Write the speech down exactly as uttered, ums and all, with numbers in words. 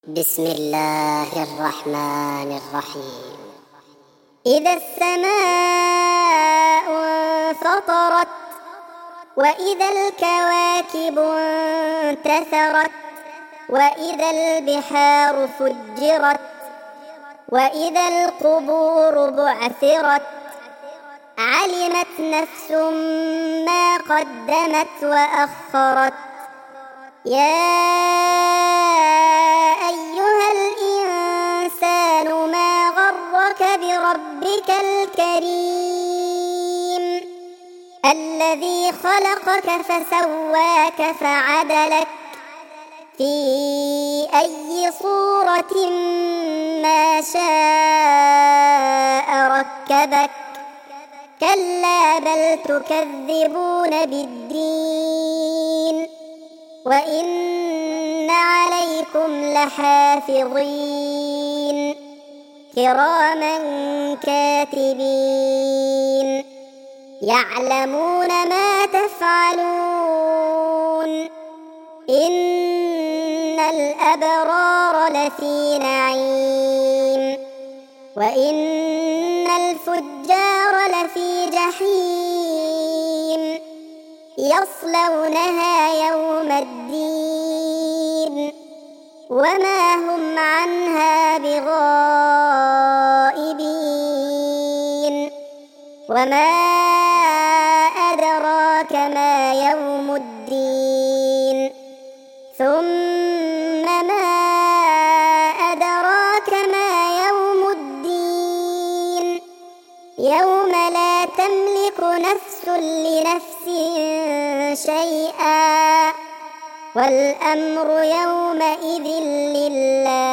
بسم الله الرحمن الرحيم. إذا السماء انفطرت وإذا الكواكب انتثرت وإذا البحار فجرت وإذا القبور بعثرت علمت نفس ما قدمت وأخرت. يا أيها الإنسان ما غرك بربك الكريم الذي خلقك فسواك فعدلك في أي صورة ما شاء ركبك. كلا بل تكذبون بالدين وإن عليكم لحافظين كراما كاتبين يعلمون ما تفعلون. إن الأبرار لفي نعيم وإن الفجار لفي جحيم يصلونها يوم الدين وما هم عنها بغائبين. وما أدراك ما يوم الدين ثم ما أدراك ما يوم الدين يوم لا تملك نفس لنفس شيئا والأمر يومئذ لله.